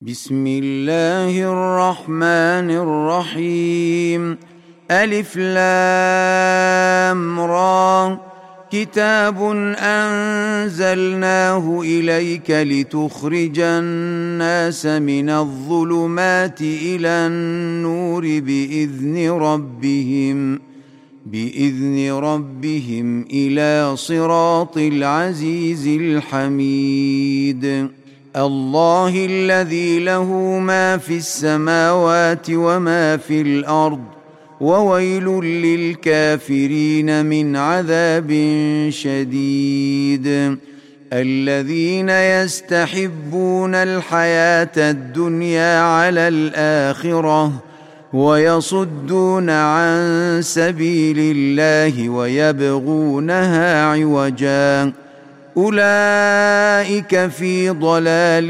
بسم الله الرحمن الرحيم. ألف لام را. كتاب أنزلناه إليك لتخرج الناس من الظلمات إلى النور بإذن ربهم إلى صراط العزيز الحميد. الله الذي له ما في السماوات وما في الأرض وويل للكافرين من عذاب شديد. الذين يستحبون الحياة الدنيا على الآخرة ويصدون عن سبيل الله ويبغونها عوجا أولئك في ضلال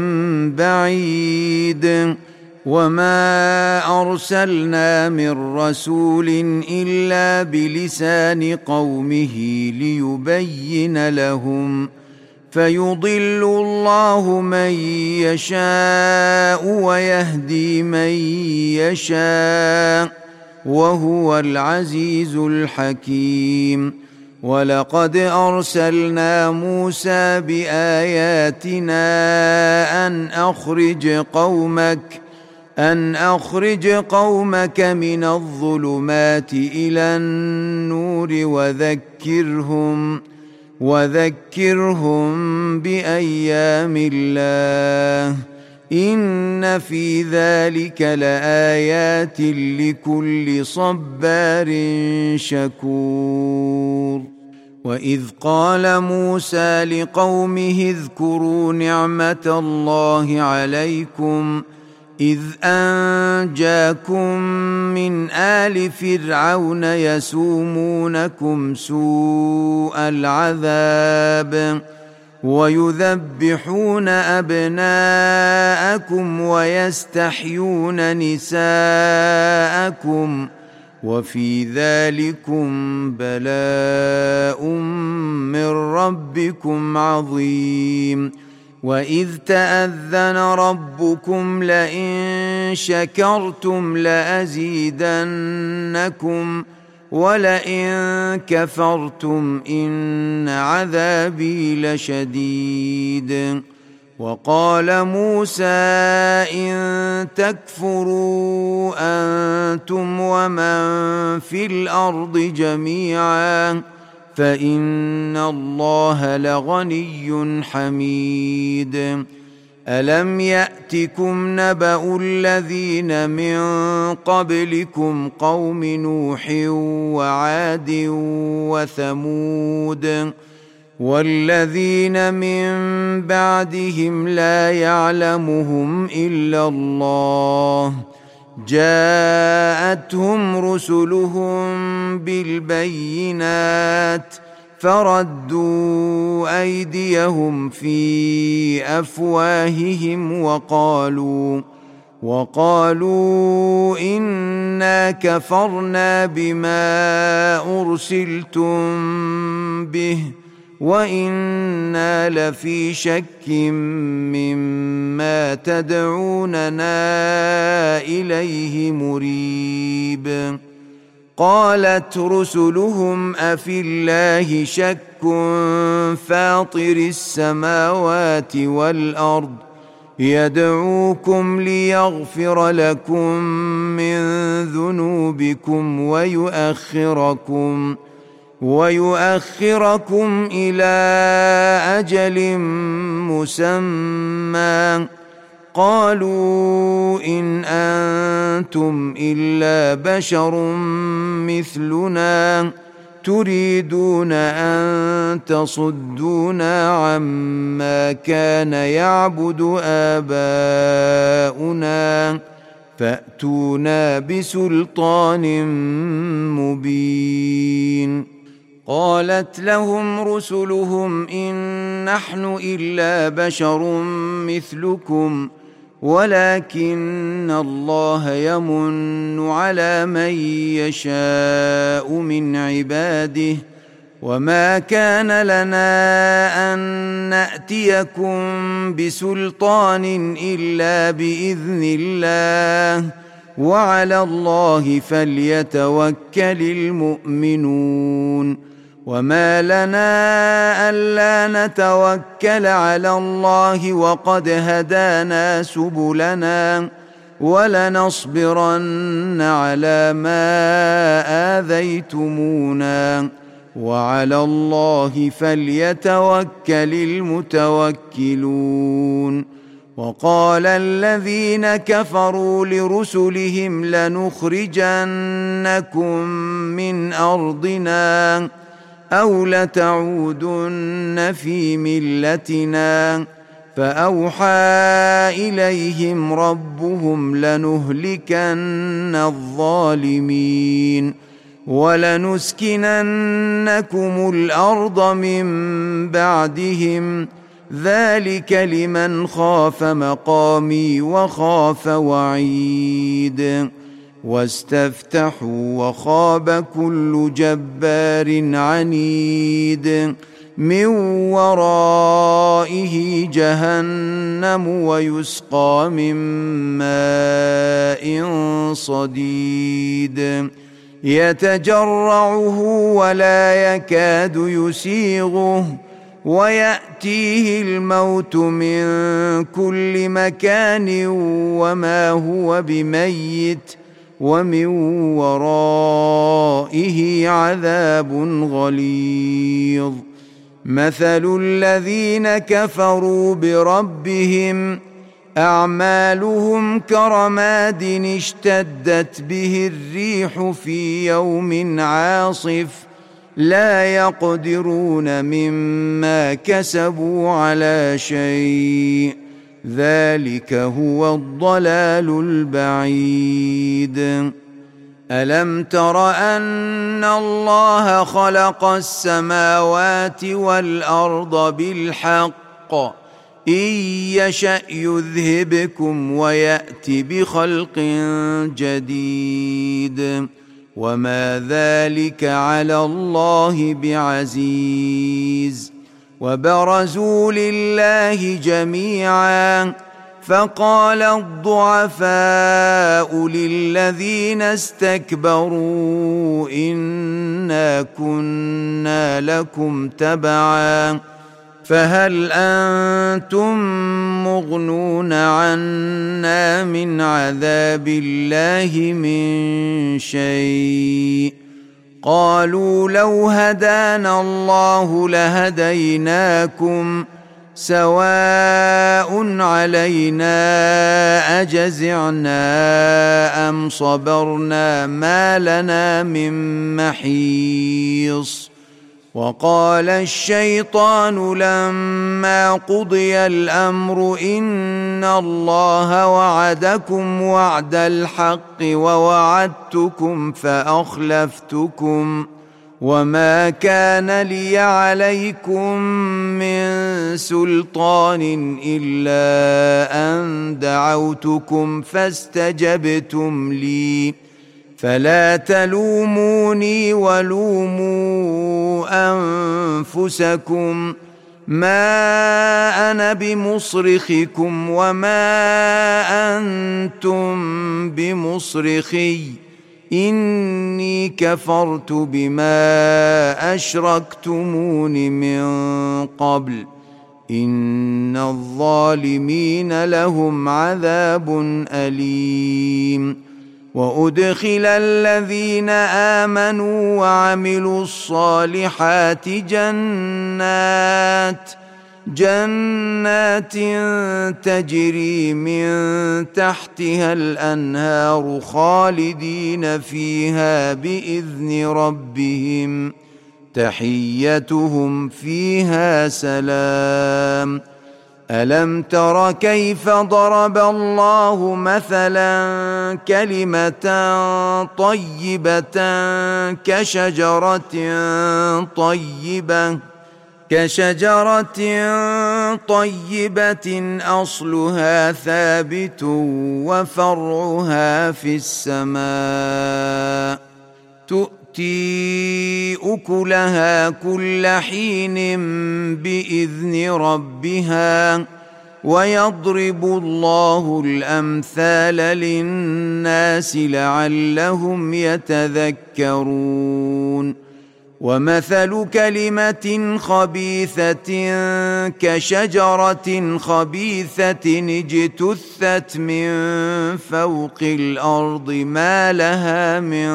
بعيد. وما أرسلنا من رسول إلا بلسان قومه ليبين لهم فيضل الله من يشاء ويهدي من يشاء وهو العزيز الحكيم. ولقد أرسلنا موسى بآياتنا أن أخرج قومك من الظلمات إلى النور وذكرهم بأيام الله إن في ذلك لآيات لكل صبار شكور. وإذ قال موسى لقومه اذكروا نعمة الله عليكم إذ أنجاكم من آل فرعون يسومونكم سوء العذاب ويذبحون أبناءكم ويستحيون نساءكم وفي ذلكم بلاء من ربكم عظيم. وإذ تأذن ربكم لئن شكرتم لأزيدنكم ولئن كفرتم إن عذابي لشديد. وقال موسى إن تكفروا أنتم ومن في الأرض جميعا فإن الله لغني حميد. ألم يأتكم نبأ الذين من قبلكم قوم نوح وعاد وثمود والذين من بعدهم لا يعلمهم إلا الله جاءتهم رسلهم بالبينات فردوا أيديهم في أفواههم وقالوا إنا كفرنا بما أرسلتم به وإنا لفي شك مما تدعوننا إليه مريب. قالت رسلهم أفي الله شك فاطر السماوات والأرض يدعوكم ليغفر لكم من ذنوبكم ويؤخركم إلى أجل مسمى قالوا إن أنتم إلا بشر مثلنا تريدون أن تصدونا عما كان يعبد آباؤنا فأتونا بسلطان مبين. قالت لهم رسلهم إن نحن إلا بشر مثلكم ولكن الله يمن على من يشاء من عباده وما كان لنا أن نأتيكم بسلطان إلا بإذن الله وعلى الله فليتوكل المؤمنون وما لنا ألا نتوكل على الله وقد هدانا سبلنا ولنصبرن على ما آذيتمونا وعلى الله فليتوكل المتوكلون وقال الذين كفروا لرسلهم لنخرجنكم من أرضنا أو لتعودن في ملتنا فأوحى إليهم ربهم لنهلكن الظالمين ولنسكننكم الأرض من بعدهم ذلك لمن خاف مقامي وخاف وعيد واستفتحوا وخاب كل جبار عنيد من ورائه جهنم ويسقى من ماء صديد يتجرعه ولا يكاد يسيغه ويأتيه الموت من كل مكان وما هو بميت ومن ورائه عذاب غليظ مثل الذين كفروا بربهم أعمالهم كرماد اشتدت به الريح في يوم عاصف لا يقدرون مما كسبوا على شيء ذلك هو الضلال البعيد ألم تر أن الله خلق السماوات والأرض بالحق إن يشأ يذهبكم ويأت بخلق جديد وما ذلك على الله بعزيز وبرزوا لله جميعا فقال الضعفاء للذين استكبروا إنا كنا لكم تبعا فهل أنتم مغنون عنا من عذاب الله من شيء قالوا لو هدانا الله لهديناكم سواء علينا أجزعنا أم صبرنا ما لنا من محيص وقال الشيطان لما قضي الأمر إن الله وعدكم وعد الحق ووعدتكم فأخلفتكم وما كان لي عليكم من سلطان إلا أن دعوتكم فاستجبتم لي فلا تلوموني ولوموا أنفسكم ما أنا بمصرخكم وما أنتم بمصرخي إني كفرت بما أشركتمون من قبل إن الظالمين لهم عذاب أليم وأدخل الذين آمنوا وعملوا الصالحات جنات تجري من تحتها الأنهار خالدين فيها بإذن ربهم تحيتهم فيها سلام ألم تر كيف ضرب الله مثلا كلمة طيبة كشجرة طيبة أصلها ثابت وفرعها في السماء تؤتي تؤتي أكلها كل حين بإذن ربها ويضرب الله الأمثال للناس لعلهم يتذكرون ومثل كلمة خبيثة كشجرة خبيثة اجتثت من فوق الأرض ما لها من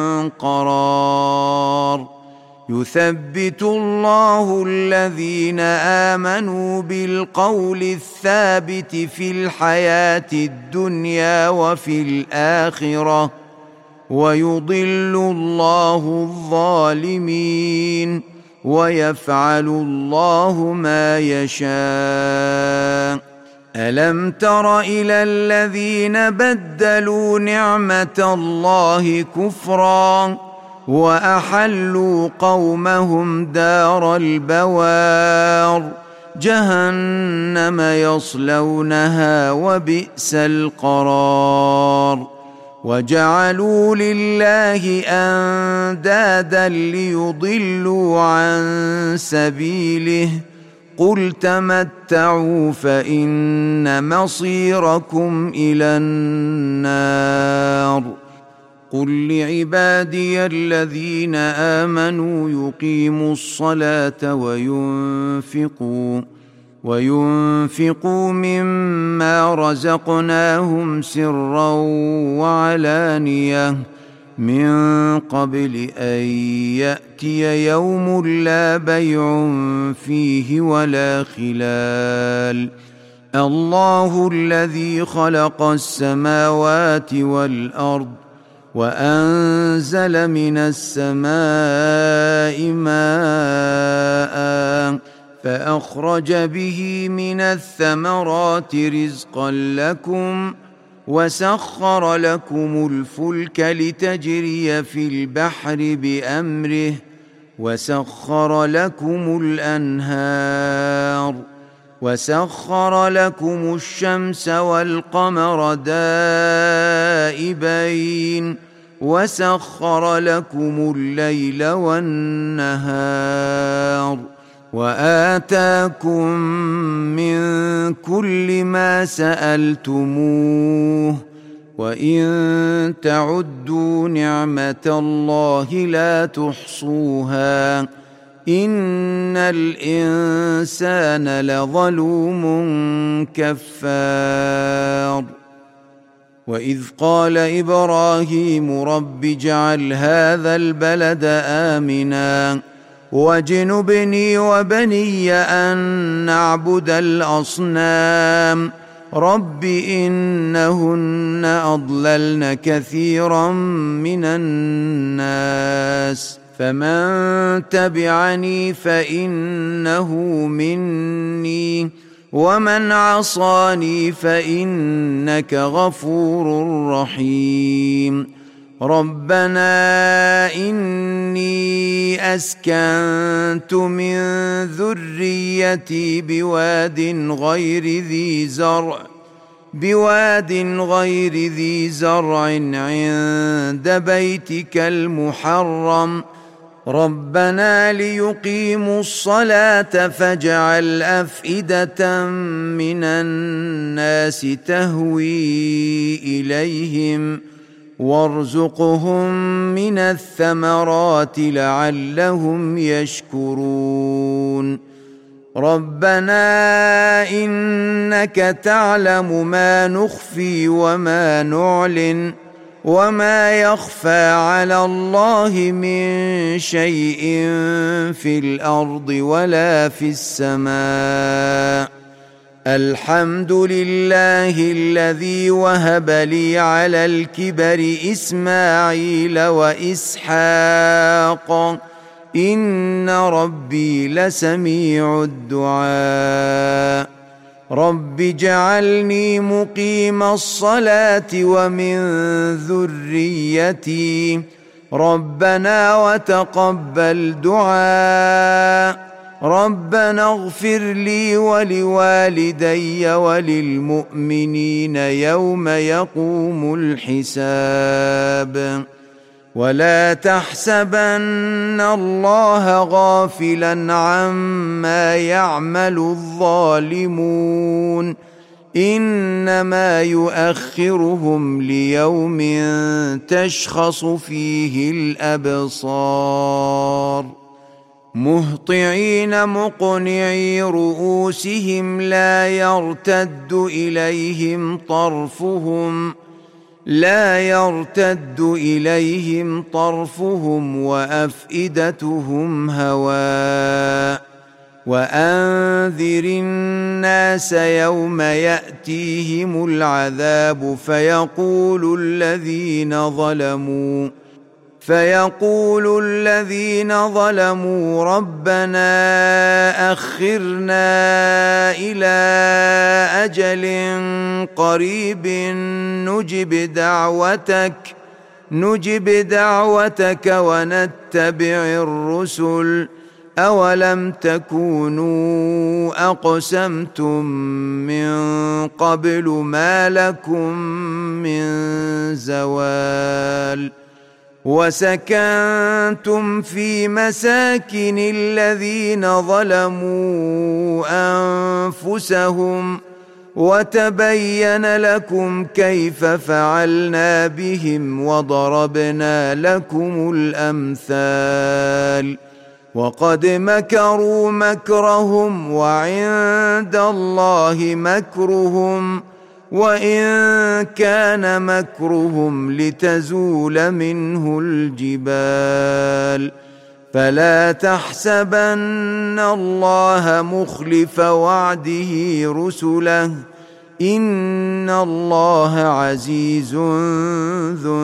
قرار يثبت الله الذين آمنوا بالقول الثابت في الحياة الدنيا وفي الآخرة ويضل الله الظالمين ويفعل الله ما يشاء ألم تر إلى الذين بدلوا نعمة الله كفرا وأحلوا قومهم دار البوار جهنم يصلونها وبئس القرار وجعلوا لله أندادا ليضلوا عن سبيله قل تمتعوا فإن مصيركم إلى النار قل لعبادي الذين آمنوا يقيموا الصلاة وينفقوا مما رزقناهم سرا وعلانية من قبل أن يأتي يوم لا بيع فيه ولا خلال الله الذي خلق السماوات والأرض وأنزل من السماء ماء فأخرج به من الثمرات رزقا لكم وسخر لكم الفلك لتجري في البحر بأمره وسخر لكم الأنهار وسخر لكم الشمس والقمر دائبين وسخر لكم الليل والنهار وآتاكم من كل ما سألتموه وإن تعدوا نعمة الله لا تحصوها إن الإنسان لظلوم كفار وإذ قال إبراهيم رب اجعل هذا البلد آمنا واجنبني وبني أن نعبد الأصنام رب إنهن أضللن كثيرا من الناس فمن تبعني فإنه مني ومن عصاني فإنك غفور رحيم ربنا إني أسكنت من ذريتي بواد غير ذي زرع عند بيتك المحرم ربنا ليقيموا الصلاة فاجعل أفئدة من الناس تهوي إليهم وارزقهم من الثمرات لعلهم يشكرون ربنا إنك تعلم ما نخفي وما نعلن وما يخفى على الله من شيء في الأرض ولا في السماء الحمد لله الذي وهب لي على الكبر إسماعيل وإسحاق إن ربي لسميع الدعاء رب اجعلني مقيم الصلاة ومن ذريتي ربنا وتقبل دعاء ربنا اغفر لي ولوالدي وللمؤمنين يوم يقوم الحساب ولا تحسبن الله غافلا عما يعمل الظالمون إنما يؤخرهم ليوم تشخص فيه الأبصار مهطعين مقنعي رؤوسهم لا يرتد إليهم طرفهم وأفئدتهم هواء وأنذر الناس يوم يأتيهم العذاب فيقول الذين ظلموا ربنا أخرنا إلى أجل قريب نجب دعوتك ونتبع الرسل أولم تكونوا أقسمتم من قبل ما لكم من زوال وسكنتم في مساكن الذين ظلموا أنفسهم وتبين لكم كيف فعلنا بهم وضربنا لكم الأمثال وقد مكروا مكرهم وعند الله مكرهم وإن كان مكرهم لتزول منه الجبال فلا تحسبن الله مخلف وعده رسله إن الله عزيز ذو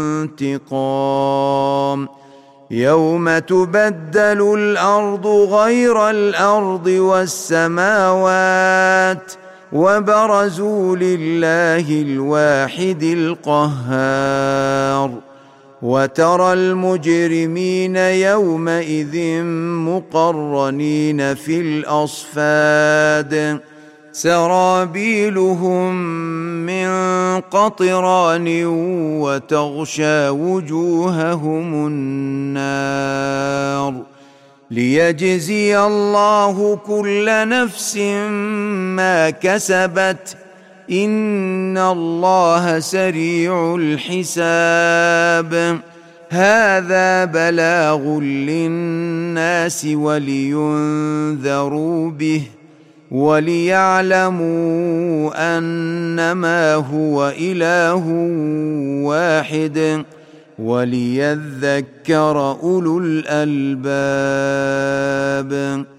انتقام يوم تبدل الأرض غير الأرض والسماوات وبرزوا لله الواحد القهار وترى المجرمين يومئذ مقرنين في الأصفاد سرابيلهم من قطران وتغشى وجوههم النار ليجزي الله كل نفس ما كسبت إن الله سريع الحساب هذا بلاغ للناس ولينذروا به وليعلموا أنما هو إله واحد وليذكر أولو الألباب